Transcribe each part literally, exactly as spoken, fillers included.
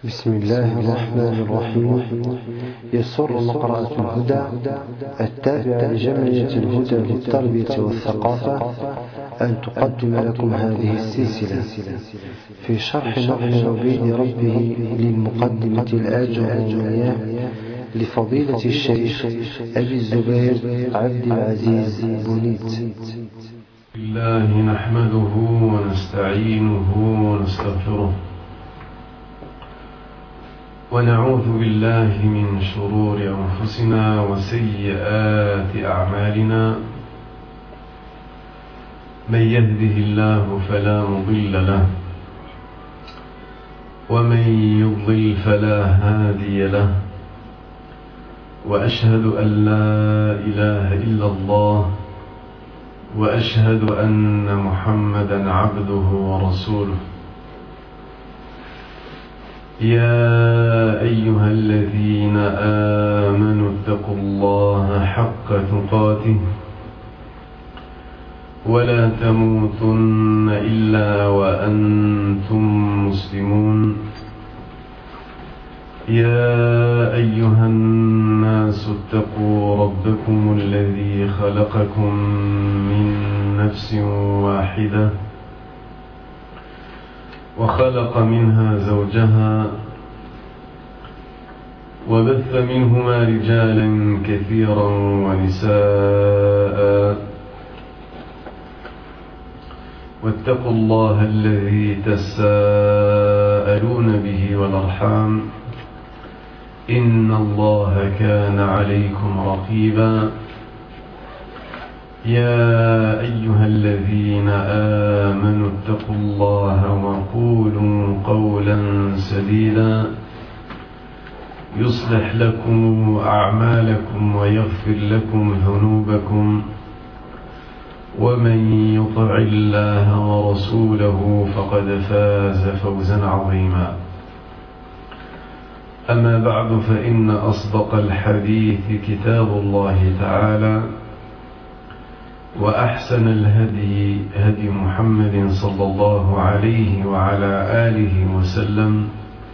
بسم الله الرحمن الرحيم. يسر مقرأة الهدى التابعة لجمعية الهدى للتربية والثقافة أن تقدم لكم هذه السلسلة في شرح نظم عبيد ربه للمقدمة الآجرومية لفضيلة الشيخ أبي الزبير عبد العزيز بنيت. الله نحمده ونستعينه ونستغفره ونعوذ بالله من شرور أنفسنا وسيئات أعمالنا. من يهده الله فلا مضل له ومن يضلل فلا هادي له، وأشهد أن لا إله إلا الله وأشهد أن محمدا عبده ورسوله. يا أيها الذين آمنوا اتقوا الله حق تقاته ولا تموتن إلا وأنتم مسلمون. يا أيها الناس اتقوا ربكم الذي خلقكم من نفس واحدة وخلق منها زوجها وبث منهما رجالا كثيرا ونساء، واتقوا الله الذي تساءلون به والأرحام إن الله كان عليكم رقيبا. يا أيها الذين آمنوا اتقوا الله وقولوا قولا سديدا يصلح لكم أعمالكم ويغفر لكم ذنوبكم، ومن يطع الله ورسوله فقد فاز فوزا عظيما. أما بعد، فإن أصدق الحديث كتاب الله تعالى، وأحسن الهدي هدي محمد صلى الله عليه وعلى آله وسلم،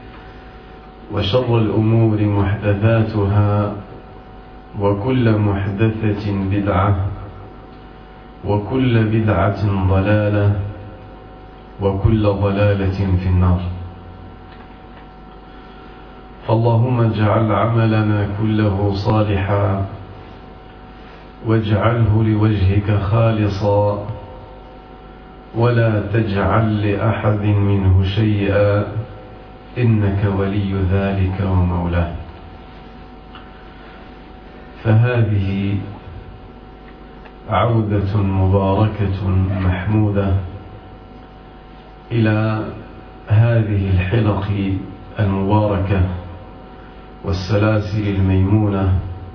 وشر الأمور محدثاتها، وكل محدثة بدعة، وكل بدعة ضلالة، وكل ضلالة في النار. فاللهم اجعل عملنا كله صالحا واجعله لوجهك خالصا، ولا تجعل لأحد منه شيئا، إنك ولي ذلك ومولاه. فهذه عودة مباركة محمودة إلى هذه الحلق المباركة والسلاسل الميمونة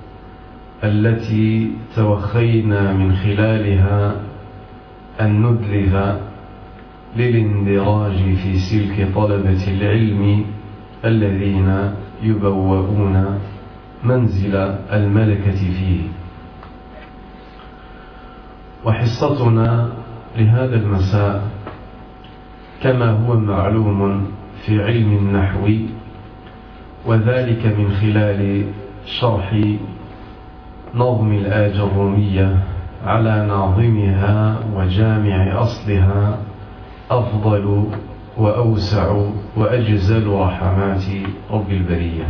التي توخينا من خلالها أن ندلف للاندراج في سلك طلبة العلم الذين يبوؤون منزل الملكة فيه. وحصتنا لهذا المساء كما هو معلوم في علم النحو، وذلك من خلال شرح نظم الآجرومية على ناظمها وجامع أصلها أفضل وأوسع وأجزل رحمات رب البرية.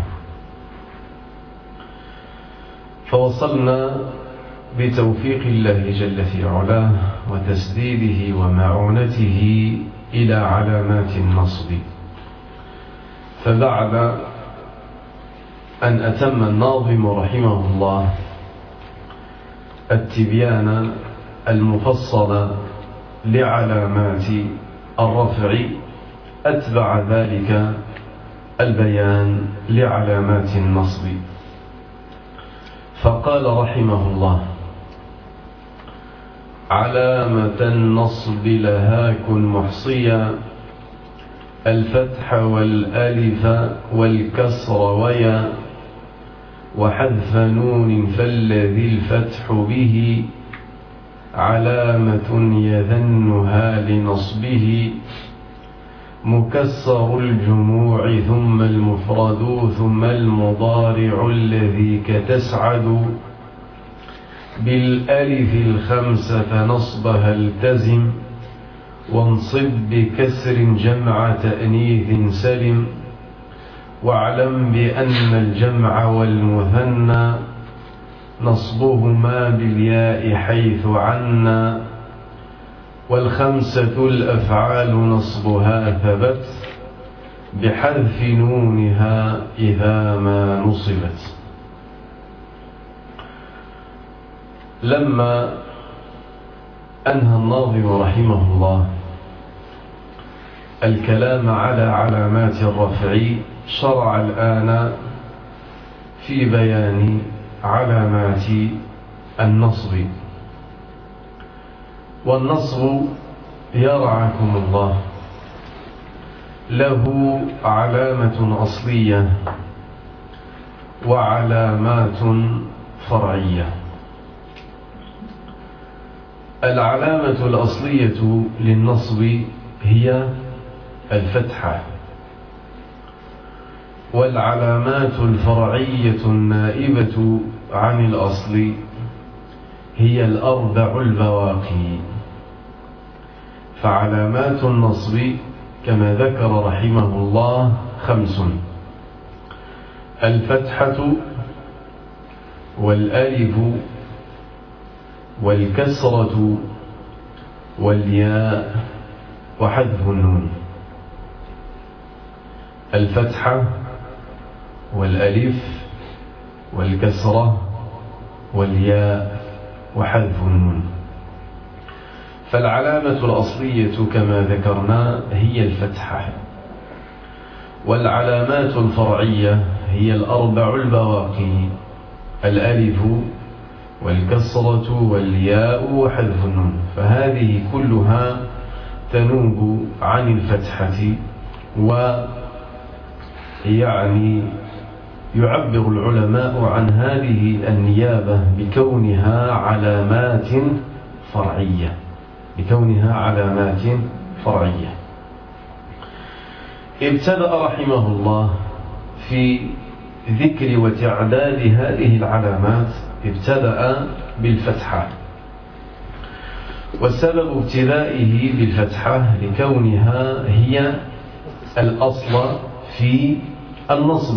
فوصلنا بتوفيق الله جل في علاه وتسديده ومعونته إلى علامات النصب. فبعد أن أتم الناظم رحمه الله التبيان المفصل لعلامات الرفع، أتبع ذلك البيان لعلامات النصب. فقال رحمه الله: علامة النصب لها كن محصيا، الفتح والألف والكسر ويا، وحذف نون فالذي الفتح به، علامة يذنها لنصبه، مكسر الجموع ثم المفرد ثم المضارع الذي كتسعد بالألف الخمسة نصبها التزم وانصب بكسر جمع تأنيث سلم واعلم بأن الجمع والمثنى نصبهما بالياء حيث عنا والخمسة الأفعال نصبها ثبت بحذف نونها إذا ما نصبت. لما أنهى الناظم رحمه الله الكلام على علامات الرفع شرع الآن في بيان علامات النصب. والنصب يرعاكم الله له علامة أصلية وعلامات فرعية. العلامة الأصلية للنصب هي الفتحة، والعلامات الفرعية النائبة عن الأصل هي الأربع البواقي. فعلامات النصب كما ذكر رحمه الله خمس: الفتحة والألف والكسرة والياء وحذف النون. الفتحة والألف والكسرة والياء وحذف النون. فالعلامة الأصلية كما ذكرنا هي الفتحة، والعلامات الفرعية هي الأربع البواقي: الألف والكسرة والياء وحذف النون. فهذه كلها تنوب عن الفتحة، ويعني يعبر العلماء عن هذه النيابة بكونها علامات فرعية بكونها علامات فرعية. ابتدأ رحمه الله في ذكر وتعداد هذه العلامات، ابتدأ بالفتحة، وسبب ابتدائه بالفتحة لكونها هي الأصل في النصب.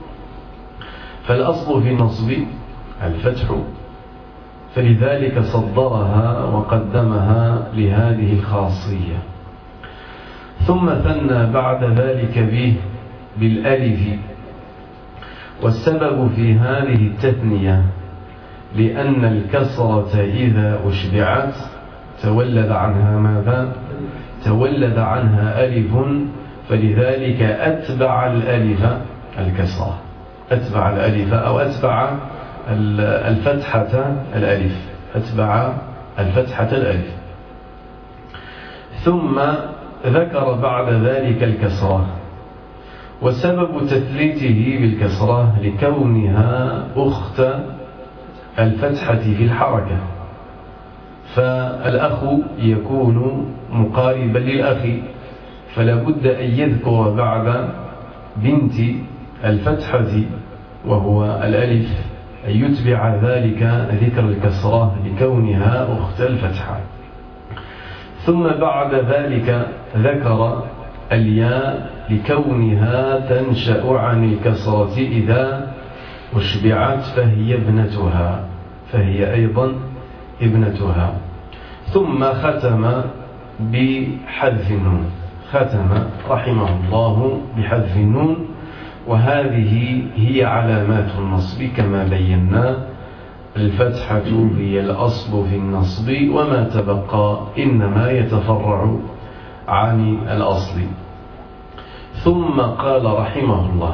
فالأصل في النصب الفتح، فلذلك صدرها وقدمها لهذه الخاصية. ثم ثنى بعد ذلك به بالألف، والسبب في هذه التثنية لأن الكسرة إذا أشبعت تولد عنها ماذا؟ تولد عنها ألف، فلذلك أتبع الألف الكسرة، أتبع الألف أو أتبع الفتحة الألف، أتبع الفتحة الألف. ثم ذكر بعد ذلك الكسرة، وسبب تثليته بالكسرة لكونها أخت الفتحة في الحركة، فالأخ يكون مقاربا للأخ، فلا بد أن يذكر بعد بنت الفتحة وهو الألف أن يتبع ذلك ذكر الكسرة لكونها أخت الفتحة. ثم بعد ذلك ذكر الياء لكونها تنشأ عن الكسرة إذا أشبعت، فهي ابنتها فهي أيضا ابنتها. ثم ختم بحذف النون، ختم رحمه الله بحذف النون. وهذه هي علامات النصب كما بينا: الفتحة هي الأصل في النصب، وما تبقى إنما يتفرع عن الأصل. ثم قال رحمه الله: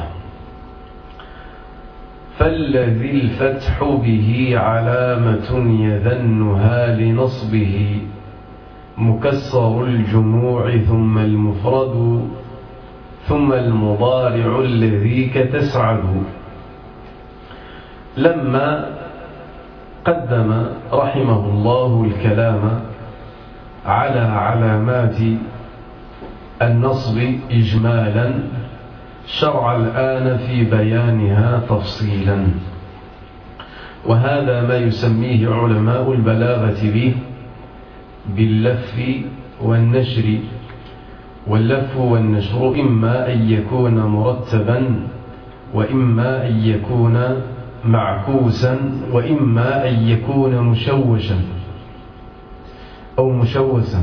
فالذي الفتح به علامة يذنها لنصبه مكسر الجموع ثم المفرد ثم المضارع الذي كتسعد. لما قدم رحمه الله الكلام على علامات النصب إجمالا شرع الآن في بيانها تفصيلا، وهذا ما يسميه علماء البلاغة به باللف والنشر. واللف والنشر إما أن يكون مرتبا، وإما أن يكون معكوسا، وإما أن يكون مشوشا أو مشوسا.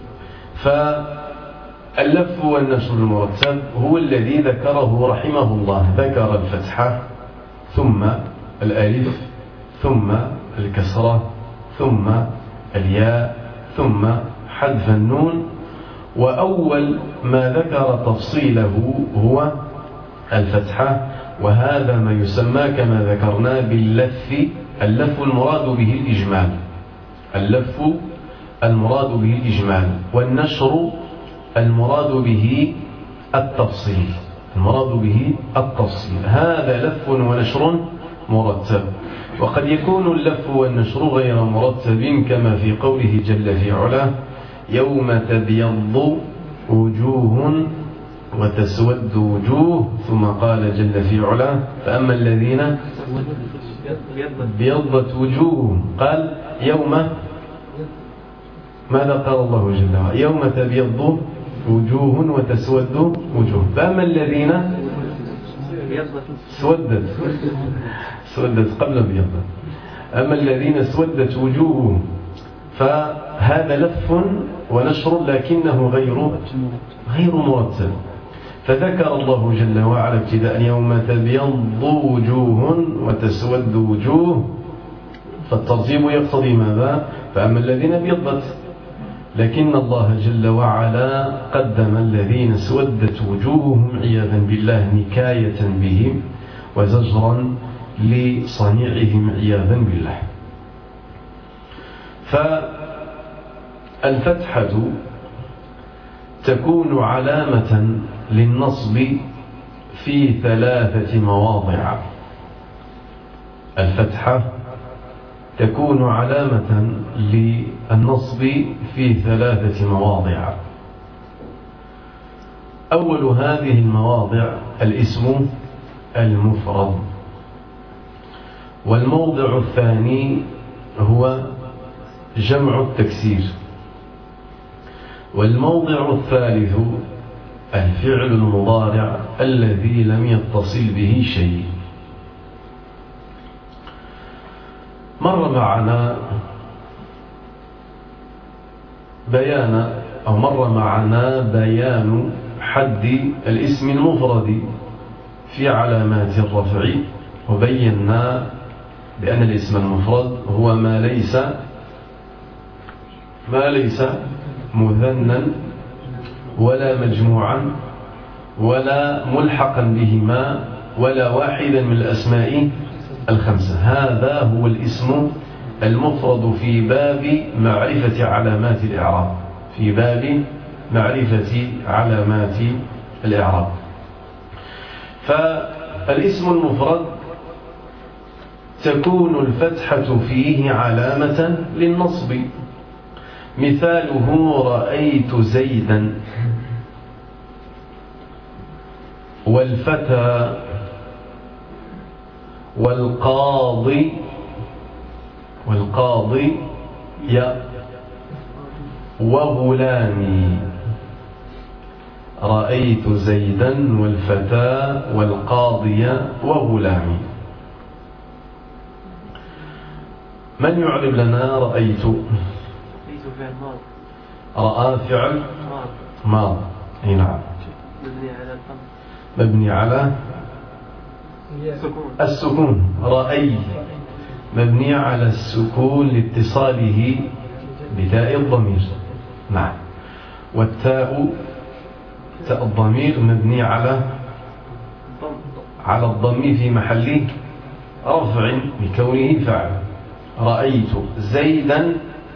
فاللف والنشر المرتب هو الذي ذكره رحمه الله، ذكر الفتحة ثم الألف ثم الكسرة ثم الياء ثم حذف النون، وأول ما ذكر تفصيله هو الفتحة، وهذا ما يسمى كما ذكرنا باللف. اللف المراد به الإجمال، اللف المراد به الإجمال، والنشر المراد به التفصيل، المراد به التفصيل. هذا لف ونشر مرتب. وقد يكون اللف والنشر غير مرتب كما في قوله جل في علاه: يوم تبيض وجوه وتسود وجوه، ثم قال جل في علاه: فأما الذين بيضت وجوههم، قال يوم، ماذا قال الله جل وعلا؟ يوم تبيض وجوه وتسود وجوه. فأما الذين سودت سودت قبل بيضت، أما الذين اسودت وجوههم، فهذا لف ونشر لكنه غير غير مرتب. فذكر الله جل وعلا ابتداء: يوم تبيض وجوه وتسود وجوه، فالترتيب يقتضي ماذا؟ فأما الذين ابيضت، لكن الله جل وعلا قدم الذين اسودت وجوههم عياذا بالله نكاية بهم وزجرا لصنيعهم عياذا بالله. فالفتحة تكون علامة للنصب في ثلاثة مواضع. الفتحة تكون علامة للنصب في ثلاثة مواضع. أول هذه المواضع الاسم المفرد، والموضع الثاني هو جمع التكسير، والموضع الثالث الفعل المضارع الذي لم يتصل به شيء. مر معنا بيان أو مر معنا بيان حد الاسم المفرد في علامات الرفع، وبينا بأن الاسم المفرد هو ما ليس ما ليس مثنى ولا مجموعا ولا ملحقا بهما ولا واحدا من الأسماء الخمسة. هذا هو الاسم المفرد في باب معرفة علامات الإعراب، في باب معرفة علامات الإعراب. فالاسم المفرد تكون الفتحة فيه علامة للنصب. مثاله: رأيت زيدا، والفتى، والقاضي، والقاضي يا وغلامي. رأيت زيدا والفتى والقاضي وغلامي. من يعرب لنا رأيت؟ رأى فعل ماض، اي نعم، مبني على السكون. رأي مبني على السكون لاتصاله بتاء الضمير، نعم. والتاء تاء الضمير مبني على على الضم في محل رفع بكونه فعل. رأيت زيدا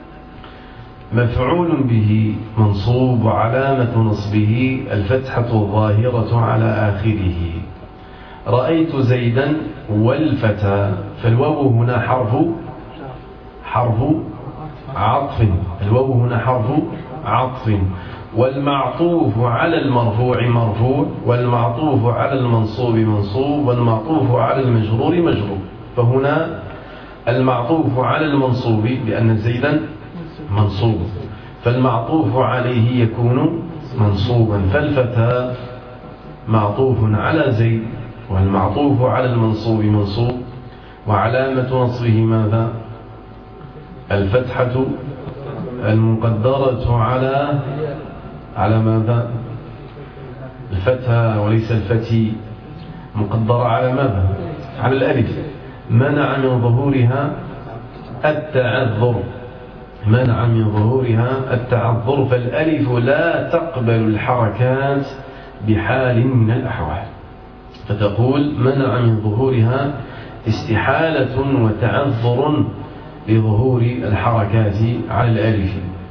مفعول به منصوب، وعلامة نصبه الفتحة الظاهرة على آخره. رأيت زيدا والفتى، فالواو هنا حرف حرف عطف، الواو هنا حرف عطف، والمعطوف على المرفوع مرفوع، والمعطوف على المنصوب منصوب، والمعطوف على المجرور مجرور. فهنا المعطوف على المنصوب لأن زيدا منصوب، فالمعطوف عليه يكون منصوبا، فالفتى معطوف على زيد، والمعطوف على المنصوب منصوب، وعلامة نصبه ماذا؟ الفتحة المقدرة على على ماذا؟ الفتحة وليس الفتي، مقدرة على ماذا؟ على الألف، منع من ظهورها التعذر، منع من ظهورها التعذر، فالألف لا تقبل الحركات بحال من الأحوال، فتقول منع من ظهورها استحالة وتعذر لظهور الحركات على الألف.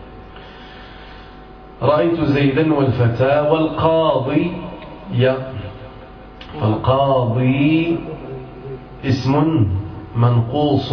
رأيت زيدا والفتى والقاضي، فالقاضي اسم منقوص،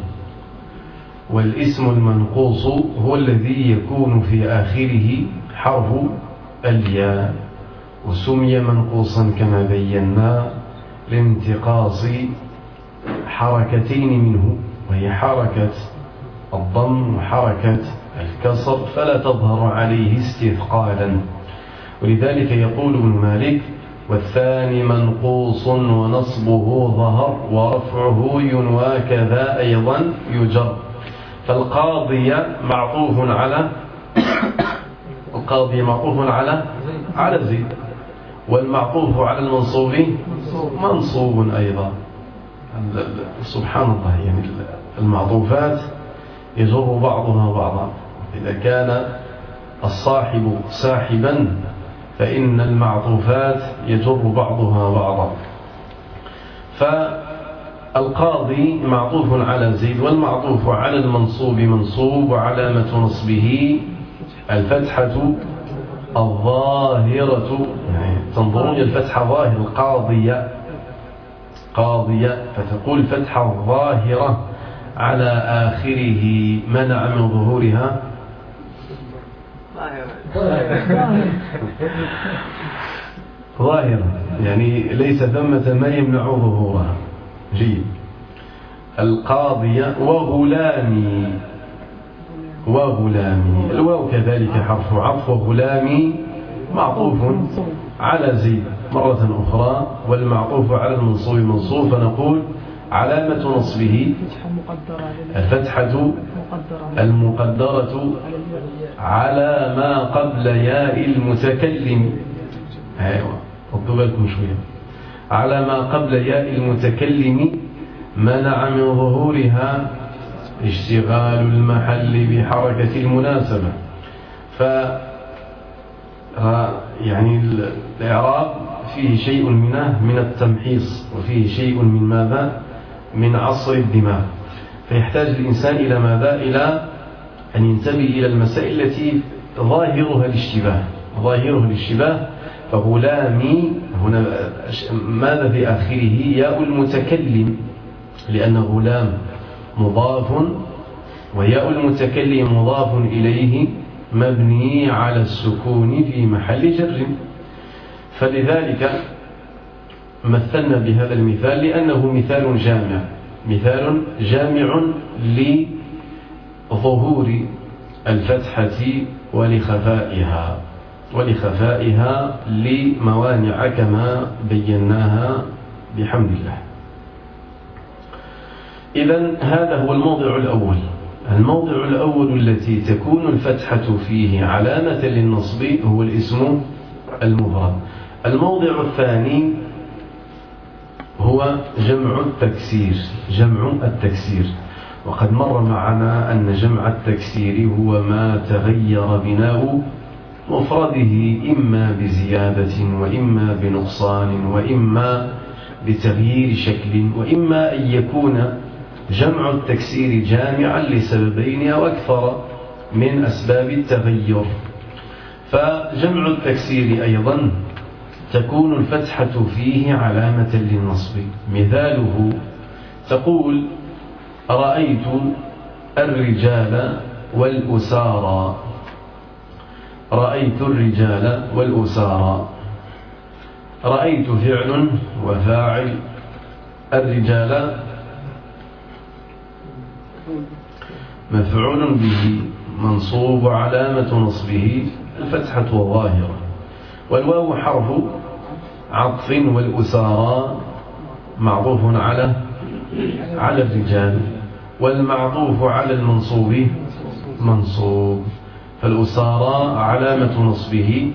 والاسم المنقوص هو الذي يكون في آخره حرف الياء، وسمي منقوصا كما بينا لانتقاص حركتين منه، وهي حركة الضم وحركة الكسر، فلا تظهر عليه استثقالا. ولذلك يقول ابن مالك: والثاني منقوص ونصبه ظهر ورفعه ينوى كذا أيضا يجر. فالقاضي معطوف على القاضي معطوف على على زيد، والمعطوف على المنصوب منصوب أيضا. سبحان الله، يعني المعطوفات يجر بعضها بعضا. إذا كان الصاحب ساحبا فإن المعطوفات يجر بعضها بعضا. فالقاضي معطوف على زيد، والمعطوف على المنصوب منصوب، وعلامة نصبه الفتحة الظاهرة، يعني تنظرون الفتحة ظاهر القاضية قاضية، فتقول فتحة الظاهرة على آخره منع من ظهورها ظاهرة، يعني ليس ثمة ما يمنع ظهورها. جيد. القاضية وغلامي، وغلامي الواو كذلك حرف عطف، وغلامي معطوف على زيد مرة أخرى، والمعطوف على المنصوب منصوب، فنقول علامة نصبه الفتحة المقدرة على ما قبل ياء المتكلم. أيوة، خذوا بالكم شوية. على ما قبل ياء المتكلم منع من ظهورها اشتغال المحل بحركة المناسبة. ف يعني الإعراب فيه شيء منه من التمحيص، وفيه شيء من ماذا؟ من عصر الدماغ. فيحتاج الإنسان إلى ماذا؟ إلى أن ينتبه إلى المسائل التي ظاهرها الاشتباه، ظاهرها الاشتباه. فغلامي هنا ماذا في آخره؟ ياء المتكلم، لأن غلام مضاف، وياء المتكلم مضاف إليه مبني على السكون في محل جر. فلذلك مثلنا بهذا المثال لأنه مثال جامع، مثال جامع لظهور الفتحة ولخفائها ولخفائها لموانع كما بيناها بحمد الله. إذن هذا هو الموضع الأول. الموضع الأول التي تكون الفتحة فيه علامة للنصب هو الاسم المفرد. الموضع الثاني هو جمع التكسير، جمع التكسير. وقد مر معنا أن جمع التكسير هو ما تغير بناء مفرده إما بزيادة وإما بنقصان وإما بتغيير شكل، وإما أن يكون جمع التكسير جامعا لسببين أو أكثر من أسباب التغير. فجمع التكسير أيضا تكون الفتحة فيه علامة للنصب. مثاله تقول: رأيت الرجال والأسارى. رأيت الرجال والأسارى. رأيت فعل وفاعل، الرجال مفعول به منصوب وعلامة نصبه الفتحة الظاهرة، والواو حرف عطف، والأسارى معطوف على على الرجال، والمعطوف على المنصوب منصوب. فالأسارى علامة نصبه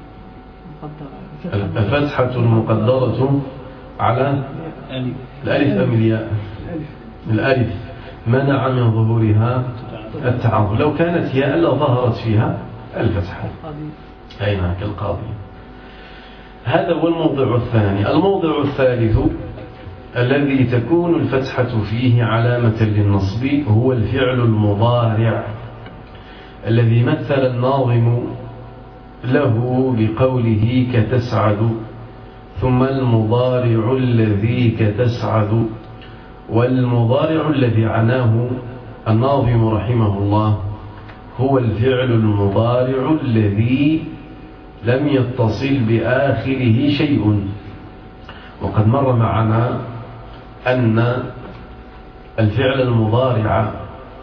الفتحة المقدرة على الألف أم الياء؟ الألف، منع من ظهورها التعرض. لو كانت ياء لظهرت فيها الفتحة، أي نعم كالقاضي. هذا هو الموضع الثاني. الموضع الثالث الذي تكون الفتحة فيه علامة للنصب هو الفعل المضارع الذي مثل الناظم له بقوله كتسعد، ثم المضارع الذي كتسعد. والمضارع الذي عناه الناظم رحمه الله هو الفعل المضارع الذي لم يتصل بآخره شيء. وقد مر معنا أن الفعل المضارع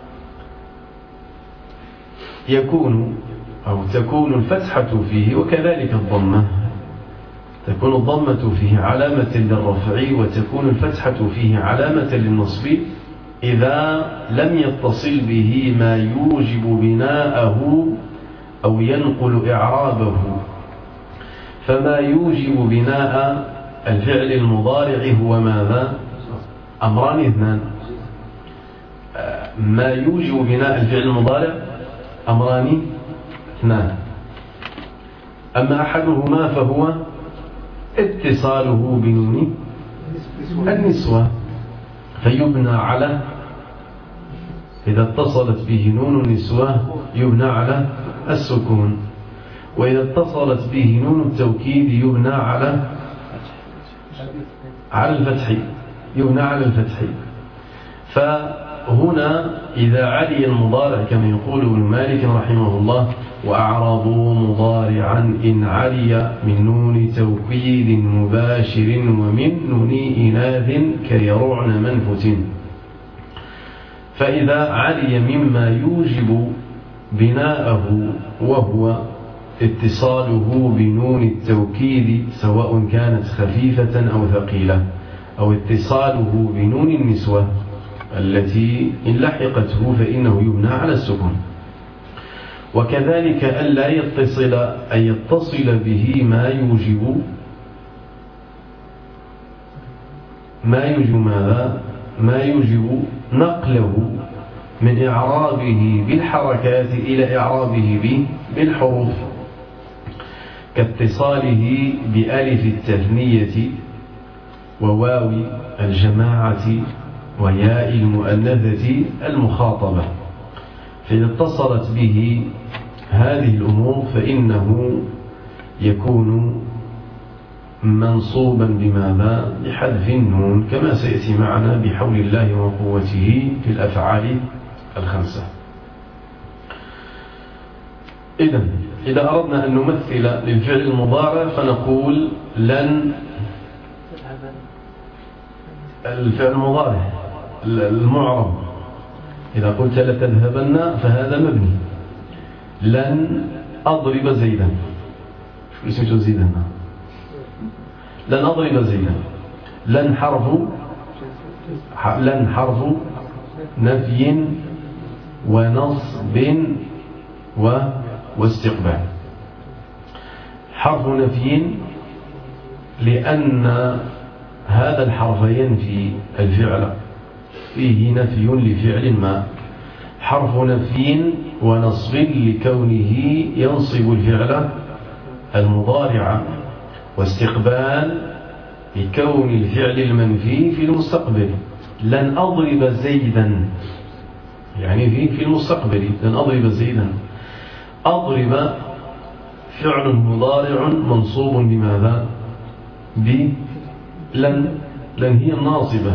يكون أو تكون الفتحة فيه وكذلك الضمة، تكون الضمة فيه علامة للرفع وتكون الفتحة فيه علامة للنصب إذا لم يتصل به ما يوجب بناءه أو ينقل إعرابه. فما يوجب بناء الفعل المضارع هو ماذا؟ أمران اثنان. ما يوجب بناء الفعل المضارع أمران اثنان، أما أحدهما فهو اتصاله بنون النسوة، فيبنى على إذا اتصلت به نون النسوة يبنى على السكون، وإذا اتصلت به نون التوكيد يبنى على على الفتح يبنى على الفتح. فهنا إذا علي المضارع كما يقول ابن مالك رحمه الله وأعرضوا مضارعا إن علي من نون توكيد مباشر ومن نون إناث كيرعن منفت. فإذا علي مما يوجب بناءه وهو اتصاله بنون التوكيد سواء كانت خفيفة أو ثقيلة، أو اتصاله بنون النسوة التي إن لحقته فإنه يبنى على السكون. وكذلك ألا يتصل أن يتصل به ما يوجب ما يوجب ماذا؟ ما يوجب نقله من إعرابه بالحركات إلى إعرابه بالحروف، كاتصاله بألف التثنية وواو الجماعة وياء المؤنثة المخاطبة. فإذا اتصلت به هذه الأمور فإنه يكون منصوبا بماذا؟ بحذف النون، كما سيأتي معنا بحول الله وقوته في الأفعال الخمسة. إذن إذا أردنا أن نمثل للفعل المضارع فنقول لن الفعل المضارع المعرب إذا قلت لتذهبن فهذا مبني. لن أضرب زيدا، شو اسمه زيدا؟ لن أضرب زيدا. لن حرف لن حرف نفي ونصب و واستقبال. حرف نفي لأن هذا الحرف ينفي الفعل، فيه نفي لفعل ما. حرف نفي ونصب لكونه ينصب الفعل المضارع، واستقبال لكون الفعل المنفي في المستقبل. لن أضرب زيدا يعني في في المستقبل. لن أضرب زيدا. أضرب فعل مضارع منصوب بماذا؟ بلن. لن هي الناصبة.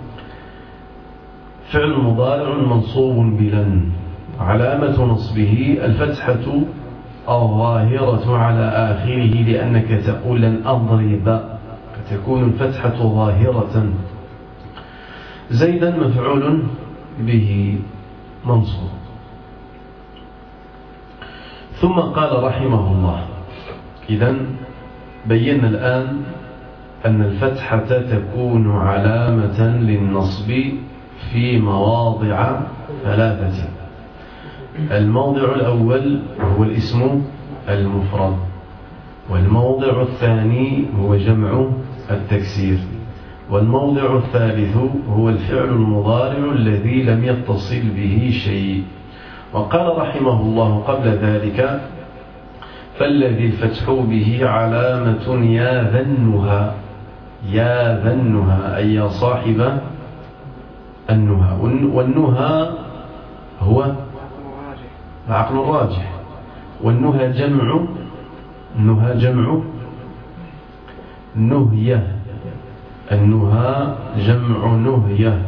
فعل مضارع منصوب بلن، علامة نصبه الفتحة الظاهرة على آخره، لأنك تقول لن أضرب، فتكون الفتحة ظاهرة. زيدا مفعول به منصوب. ثم قال رحمه الله: إذن بينا الآن أن الفتحة تكون علامة للنصب في مواضع ثلاثة. الموضع الأول هو الاسم المفرد، والموضع الثاني هو جمع التكسير، والموضع الثالث هو الفعل المضارع الذي لم يتصل به شيء. وقال رحمه الله قبل ذلك: فالذي الفتح به علامة يا ذنها، يا ذنها أي يا صاحب النهى. والنهى هو العقل الراجح، والنهى جمع، النهى جمع نهية، النهى جمع نهية.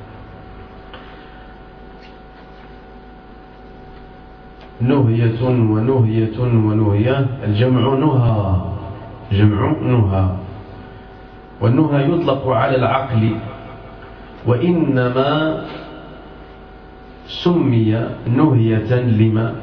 نهية ونهية ونهية، الجمع نهى، جمع نهى. والنهى يطلق على العقل، وإنما سمي نهية لما؟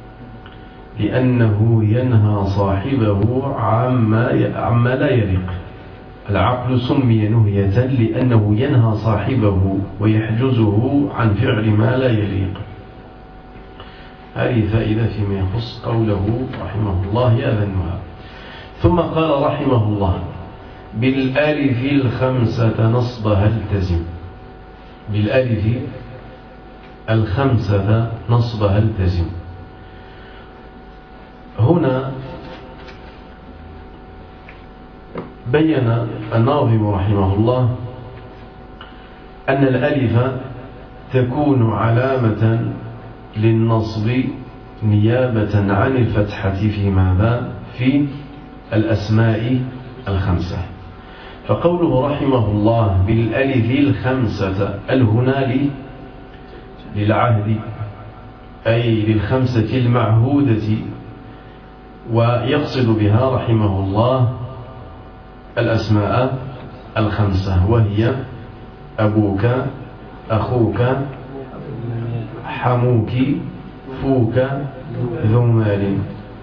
لأنه ينهى صاحبه عما عما لا يليق. العقل سمي نهية لأنه ينهى صاحبه ويحجزه عن فعل ما لا يليق. هذه فائدة فيما يخص قوله رحمه الله يا ذا النهى. ثم قال رحمه الله: بالألف الخمسة نصبها التزم. بالألف الخمسة نصبها التزم. هنا بين الناظم رحمه الله أن الألف تكون علامة للنصب نيابة عن الفتحة في ماذا؟ في الأسماء الخمسة. فقوله رحمه الله بالألف الخمسة، الهنا للعهد أي للخمسة المعهودة، ويقصد بها رحمه الله الأسماء الخمسة، وهي أبوك، أخوك، حموك، فوك، ذو مال.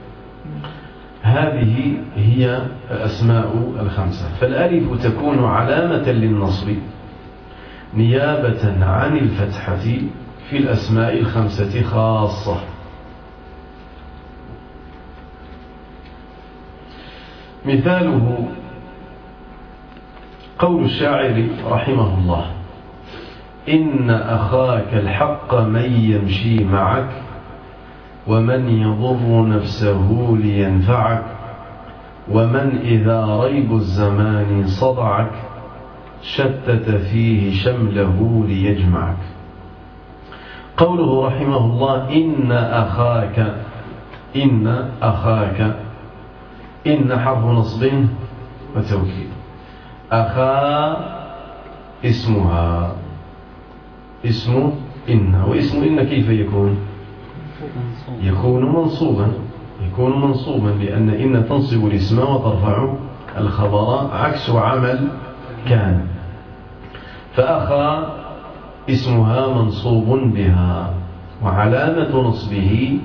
هذه هي الأسماء الخمسة. فالألف تكون علامة للنصب نيابة عن الفتحة في الأسماء الخمسة خاصة. مثاله قول الشاعر رحمه الله: إن أخاك الحق من يمشي معك، ومن يضر نفسه لينفعك، ومن إذا ريب الزمان صدعك، شتت فيه شمله ليجمعك. قوله رحمه الله إن أخاك، إن أخاك، إن حرف نصب وتوكيد، أخا اسمها، اسم إن، واسم إن كيف يكون؟ يكون منصوبا، يكون منصوبا لأن إن تنصب الاسم وترفع الخبر عكس عمل كان. فأخا اسمها منصوب بها، وعلامة نصبه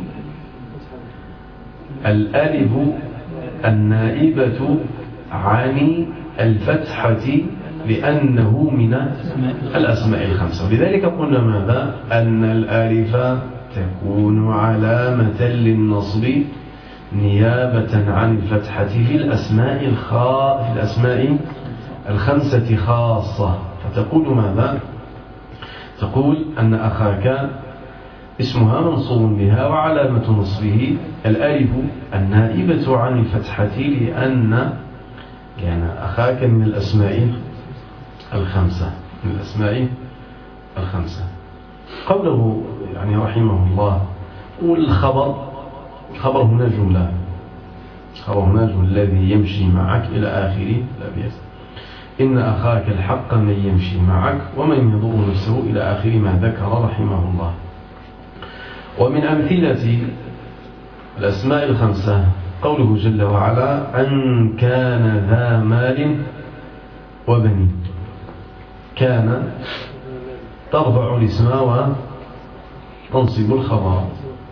الألف النائبة عن الفتحة لأنه من الأسماء الخمسة. لذلك قلنا ماذا؟ أن الألف تكون علامة للنصب نيابة عن الفتحة في الأسماء الخا في الأسماء الخمسة خاصة. فتقول ماذا؟ تقول أن أخاك اسمها منصوب بها، وعلامة نصبه الألف النائبة عن الفتحة لأن يعني أخاك من الأسماء الخمسة، من الأسماء الخمسة. قوله يعني رحمه الله والخبر، الخبر هنا جملة، الخبر هنا جملة الذي يمشي معك إلى آخر الأبيات. إن أخاك الحق من يمشي معك، ومن يضر نفسه إلى آخر ما ذكر رحمه الله. ومن أمثلة الأسماء الخمسة قوله جل وعلا أن كان ذا مال وبنين. كان ترفع الاسم وتنصب الخبر.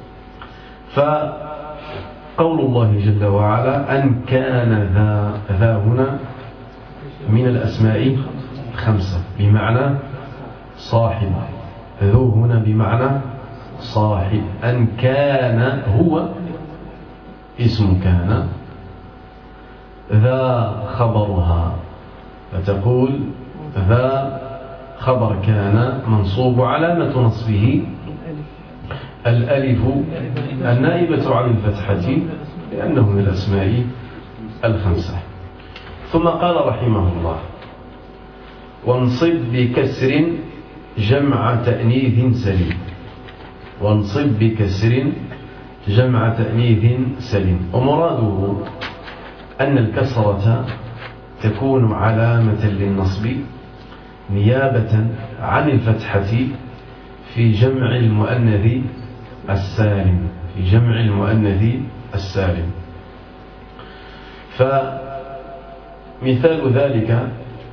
فقول الله جل وعلا أن كان ذا ذا هنا من الأسماء خمسة بمعنى صاحب. ذو هنا بمعنى صاحب. أن كان هو اسم كان، ذا خبرها، فتقول ذا خبر كان منصوب علامة نصبه الألف النائبة عن الفتحة لأنه من الأسماء الخمسة. ثم قال رحمه الله وانصب بكسر جمع تأنيث سليم. وانصب بكسر جمع تأنيث سليم. ومراده أن الكسرة تكون علامة للنصب نيابة عن الفتحة في جمع المؤنث السالم. في جمع المؤنث السالم. فمثال ذلك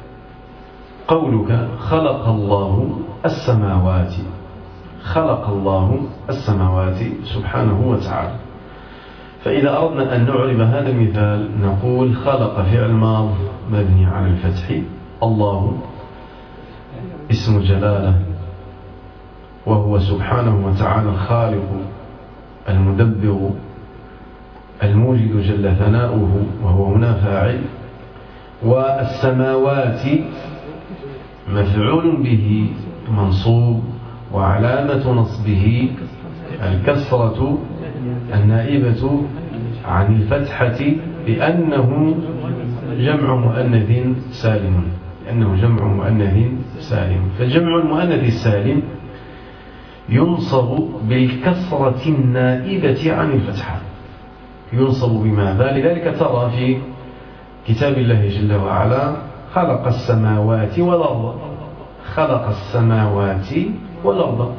قولك خلق الله السماوات. خلق الله السماوات سبحانه وتعالى. فإذا أردنا أن نعرب هذا المثال نقول خلق فعل ماض مبني على الفتح، الله اسم جلالة وهو سبحانه وتعالى الخالق المدبر الموجد جل ثناؤه وهو هنا فاعل، والسماوات مفعول به منصوب وعلامة نصبه الكسرة النائبة عن الفتحة لأنه جمع مؤنث سالم. لأنه جمع مؤنث سالم. فجمع المؤنث السالم ينصب بالكسرة النائبة عن الفتحة. ينصب بماذا؟ لذلك ترى في كتاب الله جل وعلا خلق السماوات والأرض. خلق السماوات والأرض.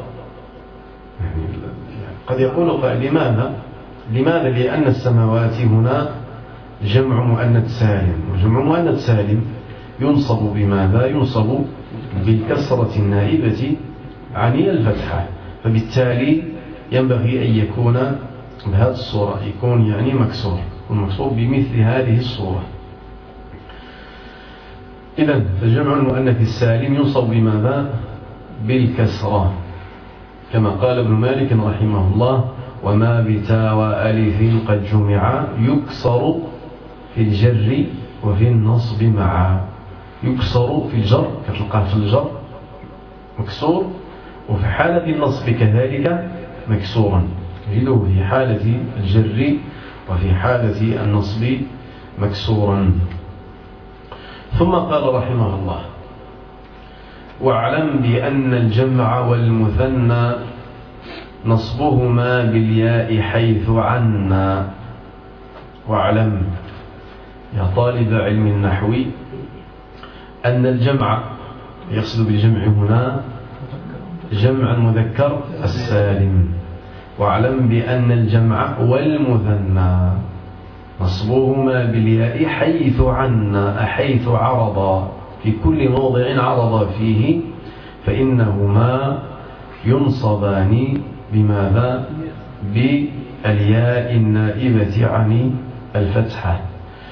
قد يقول قائل لماذا؟ لماذا؟ لأن السماوات هنا جمع مؤنث سالم، وجمع مؤنث سالم ينصب بماذا؟ ينصب بالكسرة النائبة عن الفتحة. فبالتالي ينبغي أن يكون بهذه الصورة، يكون يعني مكسور، والمكسور بمثل هذه الصورة. إذن فجمع المؤنث السالم ينصب بماذا؟ بالكسرة، كما قال ابن مالك رحمه الله وما بتا وألف قد جمع يكسر في الجر وفي النصب معا. يكسر في الجر كتلقاه في الجر مكسور، وفي حالة النصب كذلك مكسورا. تجده في حالة الجر وفي حالة النصب مكسورا. ثم قال رحمه الله واعلم بأن الجمع والمثنى نصبهما بالياء حيث عنا. واعلم يا طالب علم النحو أن الجمع، يقصد بالجمع هنا جمع المذكر السالم. واعلم بأن الجمع والمثنى نصبهما بالياء حيث عنا، حيث عرض، في كل موضع عرض فيه فإنهما ينصبان بماذا؟ بالياء النائبة عن الفتحة.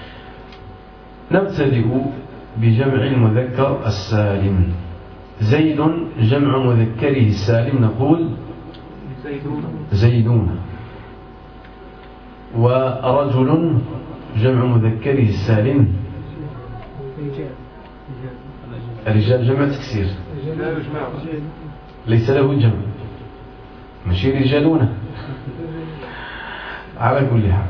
نبتدئ بجمع المذكر السالم. زيد جمع مذكره السالم نقول زيدون. ورجل جمع مذكره السالم الرجال جمع تكسير ليس له جمع، ماشي رجالون على كل حال.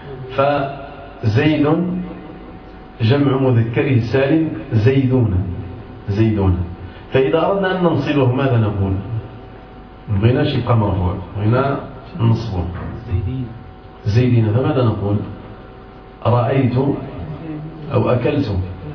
فزيد جمع مذكره السالم زيدون زيدون. فإذا أردنا أن ننصبه ماذا نقول؟ بغيناش يبقى مرفوع، بغينا ننصبه زيدين، فماذا نقول؟ رأيت أو أكلت،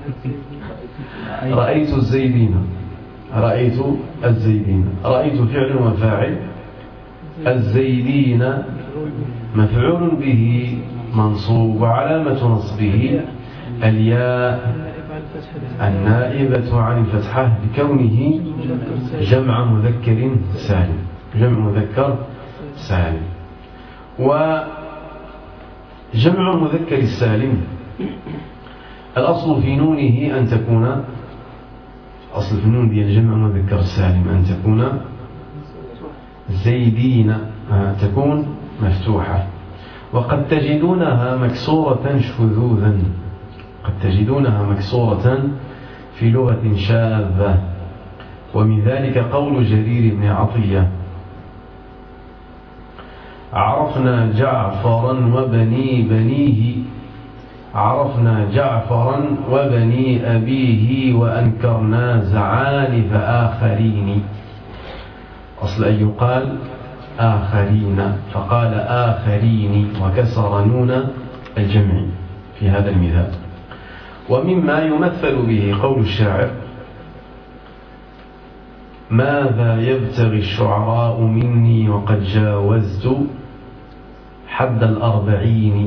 رأيت الزيدين، رأيت الزيدين. رأيت فعل وفاعل، الزيدين مفعول به منصوب وعلامة نصبه الياء النائبة عن الفتحة لكونه جمع مذكر سالم جمع مذكر سالم. وجمع المذكر السالم الأصل في نونه أن تكون أصل في النون ديال جمع مذكر السالم أن تكون زيدين تكون مفتوحة، وقد تجدونها مكسورة شذوذا قد تجدونها مكسورة في لغة شاذة. ومن ذلك قول جرير بن عطية: عرفنا جعفرا وبني بنيه عرفنا جعفرا وبني أبيه وأنكرنا زعانف آخرين. أصل أن يقال آخرين فقال آخرين وكسر نون الجمع في هذا المثال. ومما يمثل به قول الشاعر: ماذا يبتغي الشعراء مني وقد جاوزت حد الأربعين.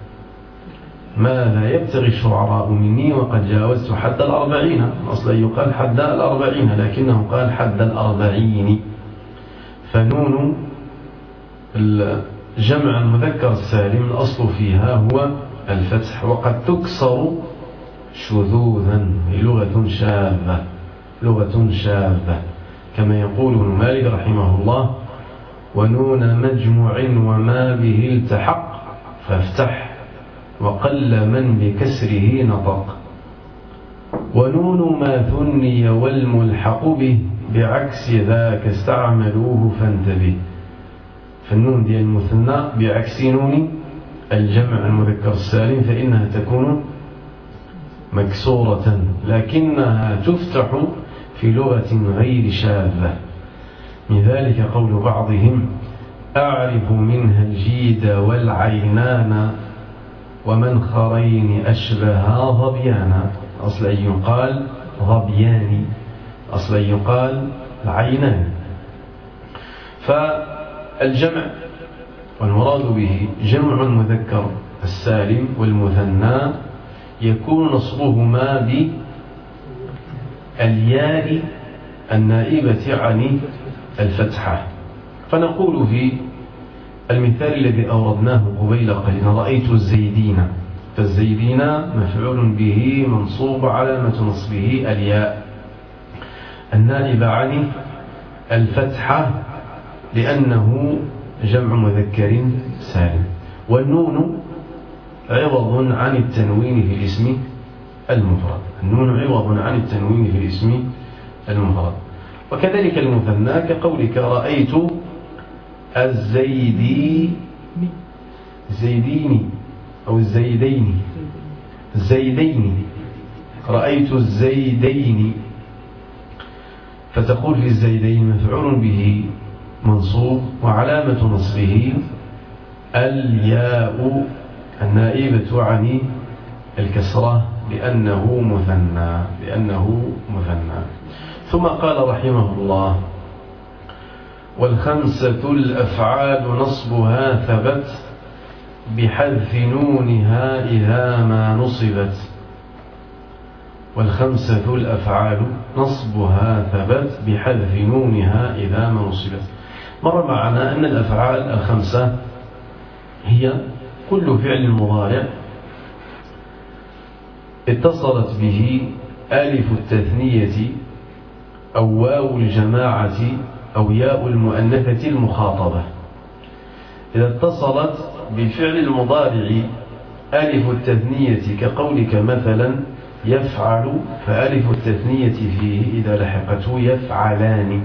ماذا يبتغي الشعراء مني وقد جاوزت حد الأربعين. أصلا يقال حد الأربعين لكنه قال حد الأربعين. فنون الجمع المذكر السالم الأصل فيها هو الفتح، وقد تكسر شذوذا، لغة شاذة لغة شاذة كما يقول ابن مالك رحمه الله: ونون مجموع وما به التحق فافتح وقل من بكسره نطق. ونون ما ثني والملحق به بعكس ذاك استعملوه فانتبه. فالنون ديال المثنى بعكس نون الجمع المذكر السالم فإنها تكون مكسورة، لكنها تفتح في لغة غير شاذة. من ذلك قول بعضهم: أعرف منها الجيد والعينان ومنخرين أشبها ظبيانا. أصل أن يقال ظبيان أصل أن يقال عينان. فالجمع والمراد به جمع المذكر السالم والمثنى يكون نصبهما بالياء النائبة عن الفتحة. فنقول في المثال الذي أوردناه قبيل قليل: رأيت الزيدين. فالزيدين مفعول به منصوب علامة نصبه الياء النائبة عن الفتحة لأنه جمع مذكر سالم. والنون عوض عن التنوين في الاسم المفرد النون عوض عن التنوين في الاسم المفرد. وكذلك المثنى كقولك: رأيت الزيدين زيدين أو الزيدين زيدين رأيت الزيدين. فتقول في الزيدين مفعول به منصوب وعلامة نصبه الياء النائبة عن الكسرة لأنه مثنى لأنه مثنى. ثم قال رحمه الله: والخمسة الأفعال نصبها ثبت بحذف نونها إذا ما نصبت. والخمسة الأفعال نصبها ثبت بحذف نونها إذا ما نصبت. مر معنا أن الأفعال الخمسة هي كل فعل مضارع اتصلت به ألف التثنية أو واو الجماعة أو ياء المؤنثة المخاطبة. إذا اتصلت بالفعل المضارع ألف التثنية كقولك مثلا يفعل، فألف التثنية فيه إذا لحقته يفعلان،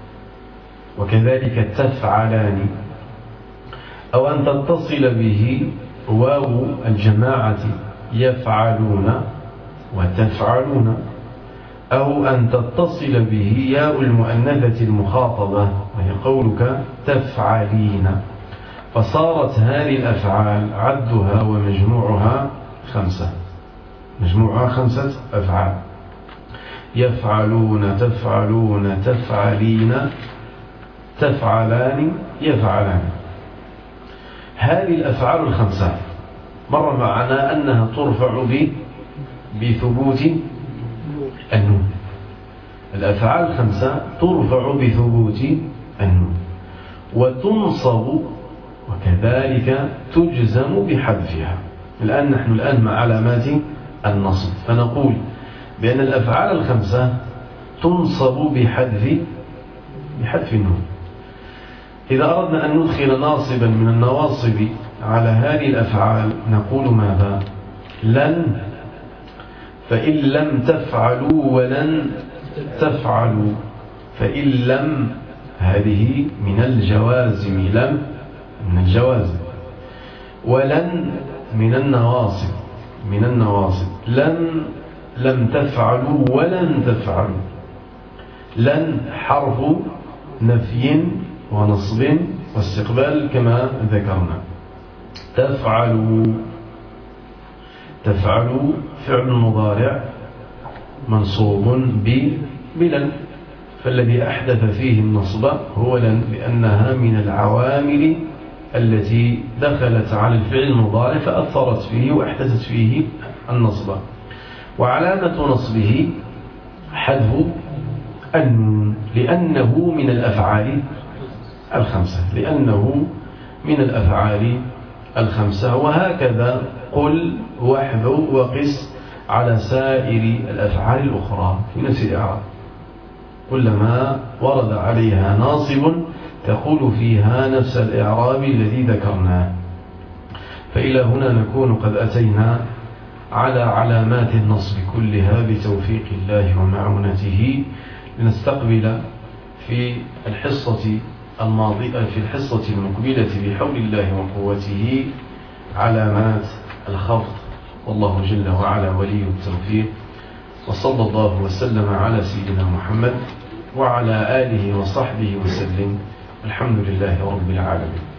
وكذلك تفعلان. أو أن تتصل به واو الجماعة يفعلون وتفعلون، أو أن تتصل به ياء المؤنثة المخاطبة وهي قولك تفعلين. فصارت هذه الأفعال عدها ومجموعها خمسة مجموعها خمسة أفعال: يفعلون تفعلون تفعلين تفعلان يفعلان. هذه الأفعال الخمسة مر معنا أنها ترفع بثبوت النون. الأفعال الخمسة ترفع بثبوت النون وتنصب وكذلك تجزم بحذفها. الآن نحن الآن مع علامات النصب، فنقول بأن الأفعال الخمسة تنصب بحذف بحذف النون. إذا أردنا أن ندخل ناصبا من النواصب على هذه الأفعال نقول ماذا؟ لن، فإن لم تفعلوا ولن تفعلوا، فإن لم هذه من الجوازم، لم من الجوازم، ولن من النواصب من النواصب، لن لم تفعلوا ولن تفعلوا. لن حرف نفي ونصب واستقبال كما ذكرنا. تفعلوا تفعلوا فعل مضارع منصوب بلن، فالذي أحدث فيه النصب هو لن، لأنها من العوامل التي دخلت على الفعل المضارع فأثرت فيه وأحدثت فيه النصب. وعلامة نصبه حذف النون لأنه من الأفعال الخمسة لأنه من الأفعال الخمسة. وهكذا قل واحذو وقس على سائر الأفعال الأخرى في نفس الإعراب، كلما ورد عليها ناصب تقول فيها نفس الإعراب الذي ذكرناه. فإلى هنا نكون قد أتينا على علامات النصب كلها بتوفيق الله ومعونته، لنستقبل في الحصة الماضية في الحصة المقبلة بحول الله وقوته علامات الخفض، والله جل وعلا ولي التوفيق. وصلى الله وسلم على سيدنا محمد وعلى آله وصحبه وسلم. الحمد لله رب العالمين.